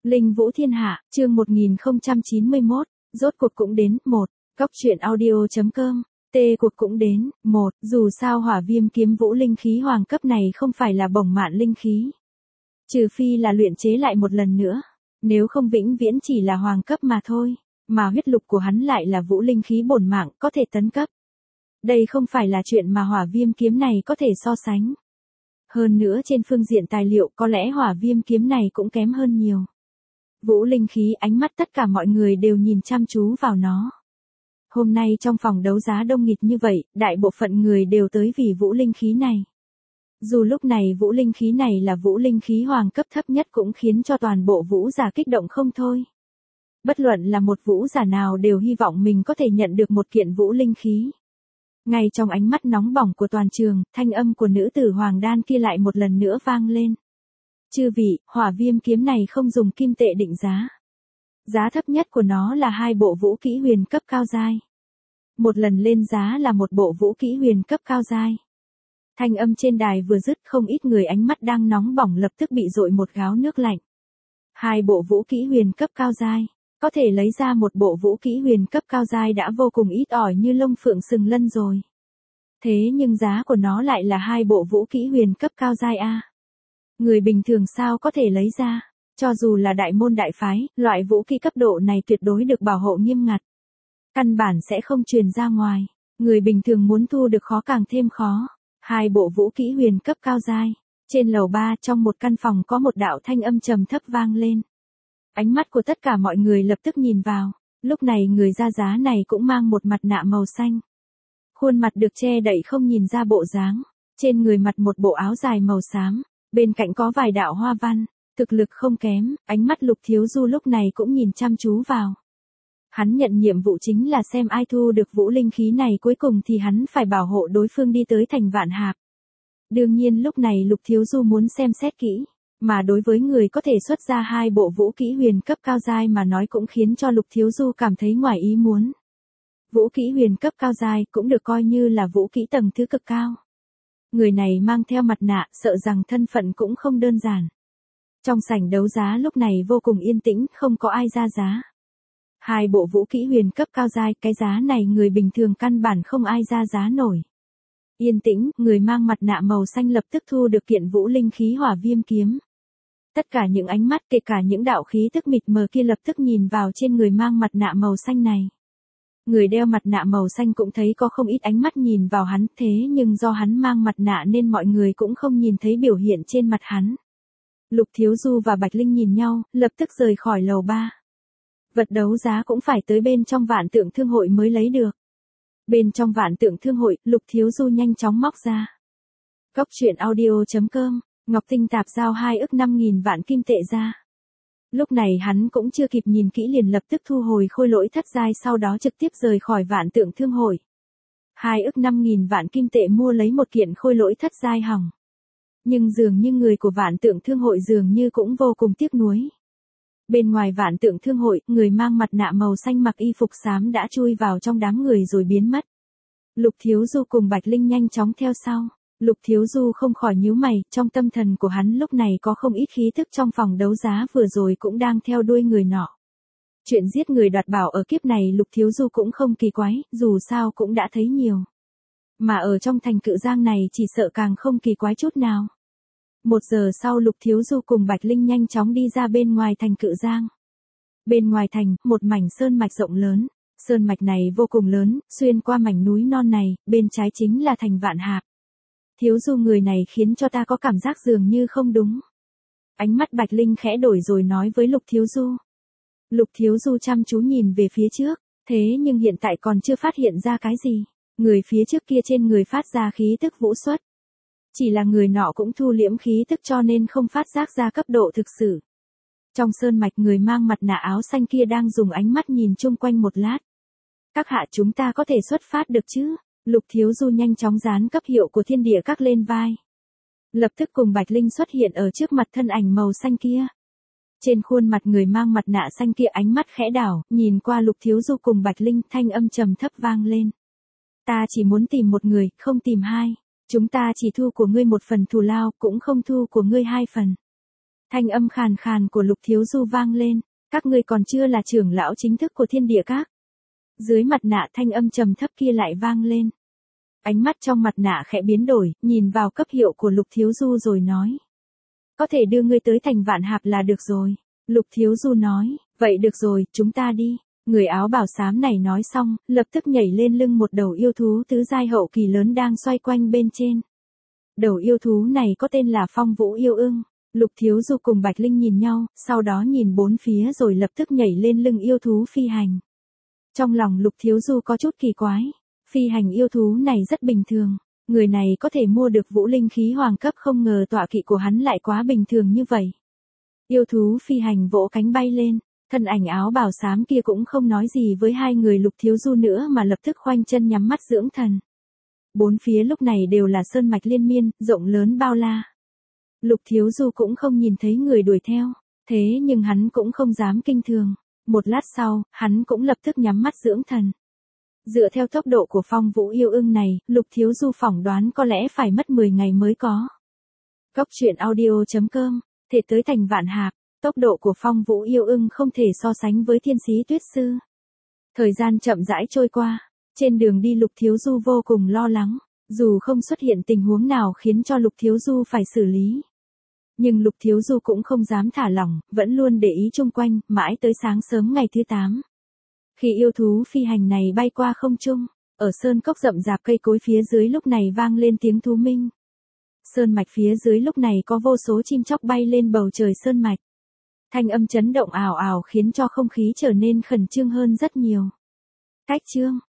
Linh Vũ Thiên Hạ, chương 1091, rốt cuộc cũng đến, 1, Góc truyện audio.com, cuộc cũng đến, 1, dù sao hỏa viêm kiếm vũ linh khí hoàng cấp này không phải là bổng mạn linh khí. Trừ phi là luyện chế lại một lần nữa, nếu không vĩnh viễn chỉ là hoàng cấp mà thôi, mà huyết lục của hắn lại là vũ linh khí bổn mạng có thể tấn cấp. Đây không phải là chuyện mà hỏa viêm kiếm này có thể so sánh. Hơn nữa trên phương diện tài liệu có lẽ hỏa viêm kiếm này cũng kém hơn nhiều. Vũ linh khí, ánh mắt tất cả mọi người đều nhìn chăm chú vào nó. Hôm nay trong phòng đấu giá đông nghịt như vậy, đại bộ phận người đều tới vì vũ linh khí này. Dù lúc này vũ linh khí này là vũ linh khí hoàng cấp thấp nhất cũng khiến cho toàn bộ vũ giả kích động không thôi. Bất luận là một vũ giả nào đều hy vọng mình có thể nhận được một kiện vũ linh khí. Ngay trong ánh mắt nóng bỏng của toàn trường, thanh âm của nữ tử hoàng đan kia lại một lần nữa vang lên. Chư vị, hỏa viêm kiếm này không dùng kim tệ định giá. Giá thấp nhất của nó là 2 bộ vũ kỹ huyền cấp cao giai. Một lần lên giá là một bộ vũ kỹ huyền cấp cao giai. Thanh âm trên đài vừa dứt, không ít người ánh mắt đang nóng bỏng lập tức bị dội một gáo nước lạnh. 2 bộ vũ kỹ huyền cấp cao giai. Có thể lấy ra một bộ vũ kỹ huyền cấp cao giai đã vô cùng ít ỏi như lông phượng sừng lân rồi. Thế nhưng giá của nó lại là 2 bộ vũ kỹ huyền cấp cao giai a. Người bình thường sao có thể lấy ra? Cho dù là đại môn đại phái, loại vũ kỹ cấp độ này tuyệt đối được bảo hộ nghiêm ngặt. Căn bản sẽ không truyền ra ngoài. Người bình thường muốn thu được khó càng thêm khó. 2 bộ vũ kỹ huyền cấp cao giai. Trên lầu 3 trong một căn phòng có một đạo thanh âm trầm thấp vang lên. Ánh mắt của tất cả mọi người lập tức nhìn vào. Lúc này người ra giá này cũng mang một mặt nạ màu xanh. Khuôn mặt được che đậy không nhìn ra bộ dáng. Trên người mặc một bộ áo dài màu xám. Bên cạnh có vài đạo hoa văn. Thực lực không kém, ánh mắt Lục Thiếu Du lúc này cũng nhìn chăm chú vào. Hắn nhận nhiệm vụ chính là xem ai thu được vũ linh khí này, cuối cùng thì hắn phải bảo hộ đối phương đi tới thành Vạn Hạp. Đương nhiên lúc này Lục Thiếu Du muốn xem xét kỹ, mà đối với người có thể xuất ra 2 bộ vũ kỹ huyền cấp cao giai mà nói cũng khiến cho Lục Thiếu Du cảm thấy ngoài ý muốn. Vũ kỹ huyền cấp cao giai cũng được coi như là vũ kỹ tầng thứ cực cao. Người này mang theo mặt nạ, sợ rằng thân phận cũng không đơn giản. Trong sảnh đấu giá lúc này vô cùng yên tĩnh, không có ai ra giá. 2 bộ vũ kỹ huyền cấp cao giai, cái giá này người bình thường căn bản không ai ra giá nổi. Yên tĩnh, người mang mặt nạ màu xanh lập tức thu được kiện vũ linh khí hỏa viêm kiếm. Tất cả những ánh mắt, kể cả những đạo khí tức mịt mờ kia lập tức nhìn vào trên người mang mặt nạ màu xanh này. Người đeo mặt nạ màu xanh cũng thấy có không ít ánh mắt nhìn vào hắn, thế nhưng do hắn mang mặt nạ nên mọi người cũng không nhìn thấy biểu hiện trên mặt hắn. Lục Thiếu Du và Bạch Linh nhìn nhau, lập tức rời khỏi lầu 3. Vật đấu giá cũng phải tới bên trong Vạn Tượng Thương hội mới lấy được. Bên trong Vạn Tượng Thương hội, Lục Thiếu Du nhanh chóng móc ra. Góc truyện audio.com, Ngọc Tinh Tạp giao 2 ức 5.000 vạn kim tệ ra. Lúc này hắn cũng chưa kịp nhìn kỹ liền lập tức thu hồi khôi lỗi thất giai, sau đó trực tiếp rời khỏi Vạn Tượng Thương hội. 2 ức 5.000 vạn kim tệ mua lấy một kiện khôi lỗi thất giai hỏng. Nhưng dường như người của Vạn Tượng Thương hội dường như cũng vô cùng tiếc nuối. Bên ngoài Vạn Tượng Thương hội, người mang mặt nạ màu xanh mặc y phục xám đã chui vào trong đám người rồi biến mất. Lục Thiếu Du cùng Bạch Linh nhanh chóng theo sau. Lục Thiếu Du không khỏi nhíu mày, trong tâm thần của hắn lúc này có không ít khí thức trong phòng đấu giá vừa rồi cũng đang theo đuôi người nọ. Chuyện giết người đoạt bảo ở kiếp này Lục Thiếu Du cũng không kỳ quái, dù sao cũng đã thấy nhiều. Mà ở trong thành Cự Giang này chỉ sợ càng không kỳ quái chút nào. 1 giờ sau Lục Thiếu Du cùng Bạch Linh nhanh chóng đi ra bên ngoài thành Cự Giang. Bên ngoài thành, một mảnh sơn mạch rộng lớn. Sơn mạch này vô cùng lớn, xuyên qua mảnh núi non này, bên trái chính là thành Vạn Hạp. Thiếu Du, người này khiến cho ta có cảm giác dường như không đúng. Ánh mắt Bạch Linh khẽ đổi rồi nói với Lục Thiếu Du. Lục Thiếu Du chăm chú nhìn về phía trước, thế nhưng hiện tại còn chưa phát hiện ra cái gì. Người phía trước kia trên người phát ra khí tức vũ xuất. Chỉ là người nọ cũng thu liễm khí tức cho nên không phát giác ra cấp độ thực sự. Trong sơn mạch, người mang mặt nạ áo xanh kia đang dùng ánh mắt nhìn chung quanh một lát. Các hạ, chúng ta có thể xuất phát được chứ? Lục Thiếu Du nhanh chóng dán cấp hiệu của thiên địa các lên vai. Lập tức cùng Bạch Linh xuất hiện ở trước mặt thân ảnh màu xanh kia. Trên khuôn mặt người mang mặt nạ xanh kia ánh mắt khẽ đảo, nhìn qua Lục Thiếu Du cùng Bạch Linh, thanh âm trầm thấp vang lên. Ta chỉ muốn tìm một người, không tìm 2. Chúng ta chỉ thu của ngươi 1 phần thù lao, cũng không thu của ngươi 2 phần. Thanh âm khàn khàn của Lục Thiếu Du vang lên, các ngươi còn chưa là trưởng lão chính thức của Thiên Địa Các. Dưới mặt nạ thanh âm trầm thấp kia lại vang lên. Ánh mắt trong mặt nạ khẽ biến đổi, nhìn vào cấp hiệu của Lục Thiếu Du rồi nói. Có thể đưa ngươi tới thành Vạn Hạp là được rồi. Lục Thiếu Du nói, vậy được rồi, chúng ta đi. Người áo bào xám này nói xong, lập tức nhảy lên lưng một đầu yêu thú tứ giai hậu kỳ lớn đang xoay quanh bên trên. Đầu yêu thú này có tên là Phong Vũ Yêu Ưng. Lục Thiếu Du cùng Bạch Linh nhìn nhau, sau đó nhìn bốn phía rồi lập tức nhảy lên lưng yêu thú phi hành. Trong lòng Lục Thiếu Du có chút kỳ quái. Phi hành yêu thú này rất bình thường. Người này có thể mua được vũ linh khí hoàng cấp, không ngờ tọa kỵ của hắn lại quá bình thường như vậy. Yêu thú phi hành vỗ cánh bay lên. Thân ảnh áo bào xám kia cũng không nói gì với hai người Lục Thiếu Du nữa mà lập tức khoanh chân nhắm mắt dưỡng thần. Bốn phía lúc này đều là sơn mạch liên miên, rộng lớn bao la. Lục Thiếu Du cũng không nhìn thấy người đuổi theo, thế nhưng hắn cũng không dám kinh thường. Một lát sau, hắn cũng lập tức nhắm mắt dưỡng thần. Dựa theo tốc độ của Phong Vũ Yêu Ưng này, Lục Thiếu Du phỏng đoán có lẽ phải mất 10 ngày mới có. Góc truyện audio.com, thể tới thành Vạn Hạp, tốc độ của Phong Vũ Yêu Ưng không thể so sánh với Thiên Sĩ Tuyết Sư. Thời gian chậm rãi trôi qua, trên đường đi Lục Thiếu Du vô cùng lo lắng, dù không xuất hiện tình huống nào khiến cho Lục Thiếu Du phải xử lý. Nhưng Lục Thiếu Du cũng không dám thả lỏng, vẫn luôn để ý chung quanh, mãi tới sáng sớm ngày thứ 8. Khi yêu thú phi hành này bay qua không trung, ở sơn cốc rậm rạp cây cối phía dưới lúc này vang lên tiếng thú minh. Sơn mạch phía dưới lúc này có vô số chim chóc bay lên bầu trời sơn mạch. Thanh âm chấn động ào ào khiến cho không khí trở nên khẩn trương hơn rất nhiều. Cách chương